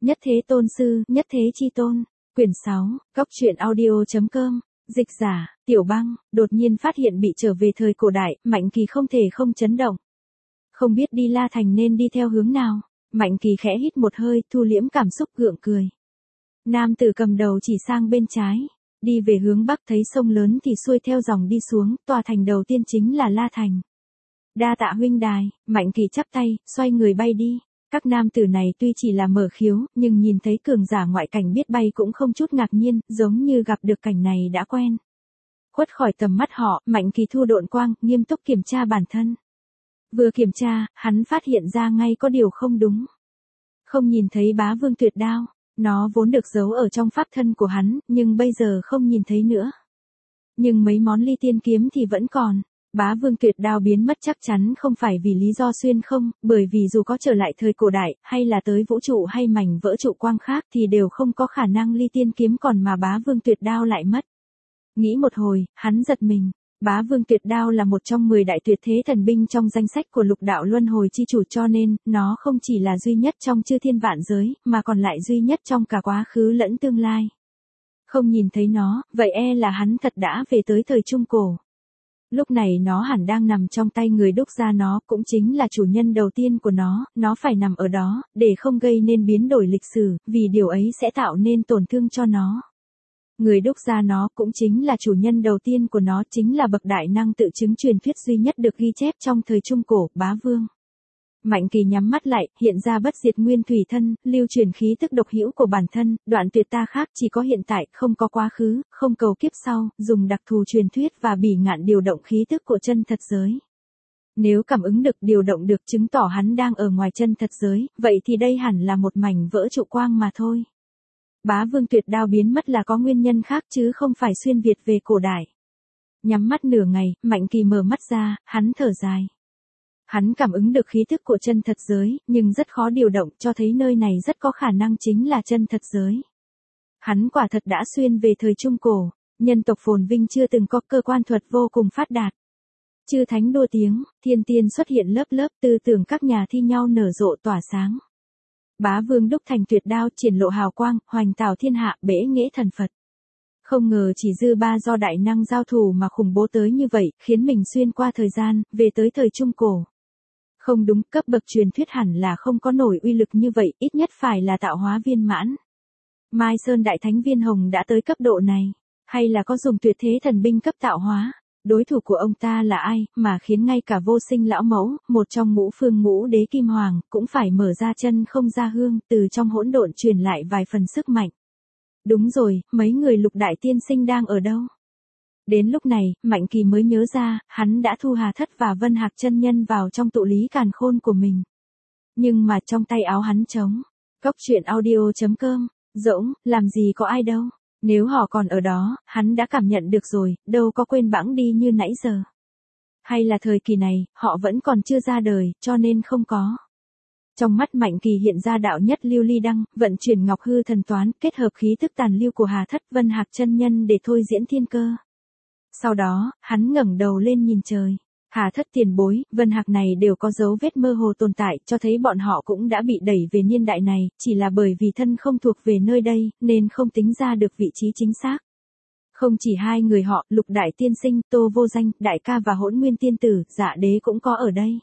Nhất Thế Tôn Sư, Nhất Thế Chi Tôn, quyển 6, Góc truyện audio.com, dịch giả, Tiểu Băng, đột nhiên phát hiện bị trở về thời cổ đại, Mạnh Kỳ không thể không chấn động. Không biết đi La Thành nên đi theo hướng nào, Mạnh Kỳ khẽ hít một hơi, thu liễm cảm xúc gượng cười. Nam tử cầm đầu chỉ sang bên trái, đi về hướng bắc thấy sông lớn thì xuôi theo dòng đi xuống, tòa thành đầu tiên chính là La Thành. Đa tạ huynh đài, Mạnh Kỳ chắp tay, xoay người bay đi. Các nam tử này tuy chỉ là mở khiếu, nhưng nhìn thấy cường giả ngoại cảnh biết bay cũng không chút ngạc nhiên, giống như gặp được cảnh này đã quen. Khuất khỏi tầm mắt họ, Mạnh Kỳ thu độn quang, nghiêm túc kiểm tra bản thân. Vừa kiểm tra, hắn phát hiện ra ngay có điều không đúng. Không nhìn thấy Bá Vương Tuyệt Đao, nó vốn được giấu ở trong pháp thân của hắn, nhưng bây giờ không nhìn thấy nữa. Nhưng mấy món ly tiên kiếm thì vẫn còn. Bá Vương Tuyệt Đao biến mất chắc chắn không phải vì lý do xuyên không, bởi vì dù có trở lại thời cổ đại, hay là tới vũ trụ hay mảnh vỡ trụ quang khác thì đều không có khả năng ly tiên kiếm còn mà Bá Vương Tuyệt Đao lại mất. Nghĩ một hồi, hắn giật mình. Bá Vương Tuyệt Đao là một trong 10 đại tuyệt thế thần binh trong danh sách của Lục Đạo Luân Hồi chi chủ, cho nên, nó không chỉ là duy nhất trong chư thiên vạn giới, mà còn lại duy nhất trong cả quá khứ lẫn tương lai. Không nhìn thấy nó, vậy là hắn thật đã về tới thời Trung Cổ. Lúc này nó hẳn đang nằm trong tay người đúc ra nó, cũng chính là chủ nhân đầu tiên của nó phải nằm ở đó, để không gây nên biến đổi lịch sử, vì điều ấy sẽ tạo nên tổn thương cho nó. Người đúc ra nó cũng chính là chủ nhân đầu tiên của nó, chính là bậc đại năng tự chứng truyền thuyết duy nhất được ghi chép trong thời Trung Cổ, Bá Vương. Mạnh Kỳ nhắm mắt lại, hiện ra bất diệt nguyên thủy thân, lưu truyền khí tức độc hữu của bản thân, đoạn tuyệt ta khác, chỉ có hiện tại, không có quá khứ, không cầu kiếp sau, dùng đặc thù truyền thuyết và bỉ ngạn điều động khí tức của chân thật giới. Nếu cảm ứng được, điều động được, chứng tỏ hắn đang ở ngoài chân thật giới, vậy thì đây hẳn là một mảnh vỡ trụ quang mà thôi. Bá Vương Tuyệt Đao biến mất là có nguyên nhân khác chứ không phải xuyên Việt về cổ đại. Nhắm mắt nửa ngày, Mạnh Kỳ mở mắt ra, hắn thở dài. Hắn cảm ứng được khí thức của chân thật giới, nhưng rất khó điều động, cho thấy nơi này rất có khả năng chính là chân thật giới. Hắn quả thật đã xuyên về thời Trung Cổ, nhân tộc phồn vinh chưa từng có cơ quan thuật vô cùng phát đạt. Chư thánh đua tiếng, thiên tiên xuất hiện lớp lớp, tư tưởng các nhà thi nhau nở rộ tỏa sáng. Bá Vương đúc thành tuyệt đao, triển lộ hào quang, hoành tảo thiên hạ, bẽ nghệ thần Phật. Không ngờ chỉ dư ba do đại năng giao thủ mà khủng bố tới như vậy, khiến mình xuyên qua thời gian, về tới thời Trung Cổ. Không đúng, cấp bậc truyền thuyết hẳn là không có nổi uy lực như vậy, ít nhất phải là tạo hóa viên mãn. Mai Sơn Đại Thánh Viên Hồng đã tới cấp độ này, hay là có dùng tuyệt thế thần binh cấp tạo hóa? Đối thủ của ông ta là ai, mà khiến ngay cả Vô Sinh lão mẫu, một trong ngũ phương ngũ đế kim hoàng, cũng phải mở ra chân không ra hương, từ trong hỗn độn truyền lại vài phần sức mạnh. Đúng rồi, mấy người Lục đại tiên sinh đang ở đâu? Đến lúc này, Mạnh Kỳ mới nhớ ra, hắn đã thu Hà Thất và Vân Hạc chân nhân vào trong tụ lý càn khôn của mình. Nhưng mà trong tay áo hắn trống. Góc truyện audio.com, rỗng, làm gì có ai đâu. Nếu họ còn ở đó, hắn đã cảm nhận được rồi, đâu có quên bẵng đi như nãy giờ. Hay là thời kỳ này, họ vẫn còn chưa ra đời, cho nên không có. Trong mắt Mạnh Kỳ hiện ra đạo nhất lưu ly đăng, vận chuyển ngọc hư thần toán, kết hợp khí tức tàn lưu của Hà Thất Vân Hạc chân nhân để thôi diễn thiên cơ. Sau đó, hắn ngẩng đầu lên nhìn trời. Hà Thất tiền bối, Vân Hạc này đều có dấu vết mơ hồ tồn tại, cho thấy bọn họ cũng đã bị đẩy về niên đại này, chỉ là bởi vì thân không thuộc về nơi đây, nên không tính ra được vị trí chính xác. Không chỉ hai người họ, Lục đại tiên sinh, Tô Vô Danh, Đại ca và Hỗn Nguyên tiên tử, Dạ đế cũng có ở đây.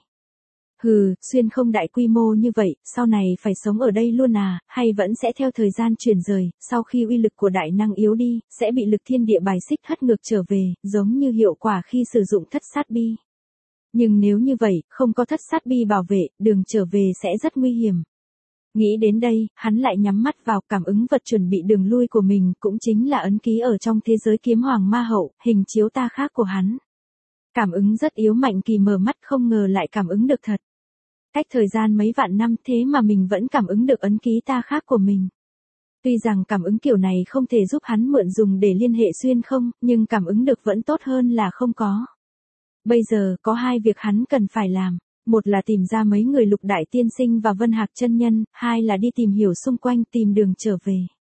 Hừ, xuyên không đại quy mô như vậy, sau này phải sống ở đây luôn à, hay vẫn sẽ theo thời gian chuyển rời, sau khi uy lực của đại năng yếu đi, sẽ bị lực thiên địa bài xích hất ngược trở về, giống như hiệu quả khi sử dụng thất sát bi. Nhưng nếu như vậy, không có thất sát bi bảo vệ, đường trở về sẽ rất nguy hiểm. Nghĩ đến đây, hắn lại nhắm mắt vào, cảm ứng vật chuẩn bị đường lui của mình, cũng chính là ấn ký ở trong thế giới kiếm hoàng ma hậu, hình chiếu ta khác của hắn. Cảm ứng rất yếu, Mạnh Kỳ mở mắt không ngờ lại cảm ứng được thật. Cách thời gian mấy vạn năm thế mà mình vẫn cảm ứng được ấn ký ta khác của mình. Tuy rằng cảm ứng kiểu này không thể giúp hắn mượn dùng để liên hệ xuyên không, nhưng cảm ứng được vẫn tốt hơn là không có. Bây giờ, có hai việc hắn cần phải làm. Một là tìm ra mấy người Lục đại tiên sinh và Vân Hạc chân nhân, hai là đi tìm hiểu xung quanh, tìm đường trở về.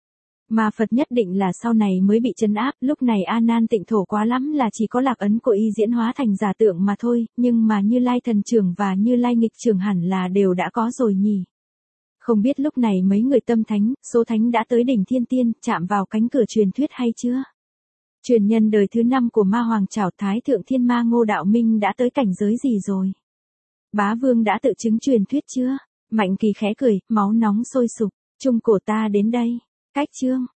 Mà Phật nhất định là sau này mới bị trấn áp, lúc này A Nan Tịnh Thổ quá lắm là chỉ có lạc ấn của y diễn hóa thành giả tượng mà thôi, nhưng mà Như Lai thần trưởng và Như Lai nghịch trưởng hẳn là đều đã có rồi nhỉ. Không biết lúc này mấy người tâm thánh, số thánh đã tới đỉnh thiên tiên, chạm vào cánh cửa truyền thuyết hay chưa? Truyền nhân đời thứ 5 của ma hoàng trảo Thái thượng thiên ma Ngô Đạo Minh đã tới cảnh giới gì rồi? Bá vương đã tự chứng truyền thuyết chưa? Mạnh Kỳ khẽ cười, máu nóng sôi sục, trung cổ ta đến đây. Cách chương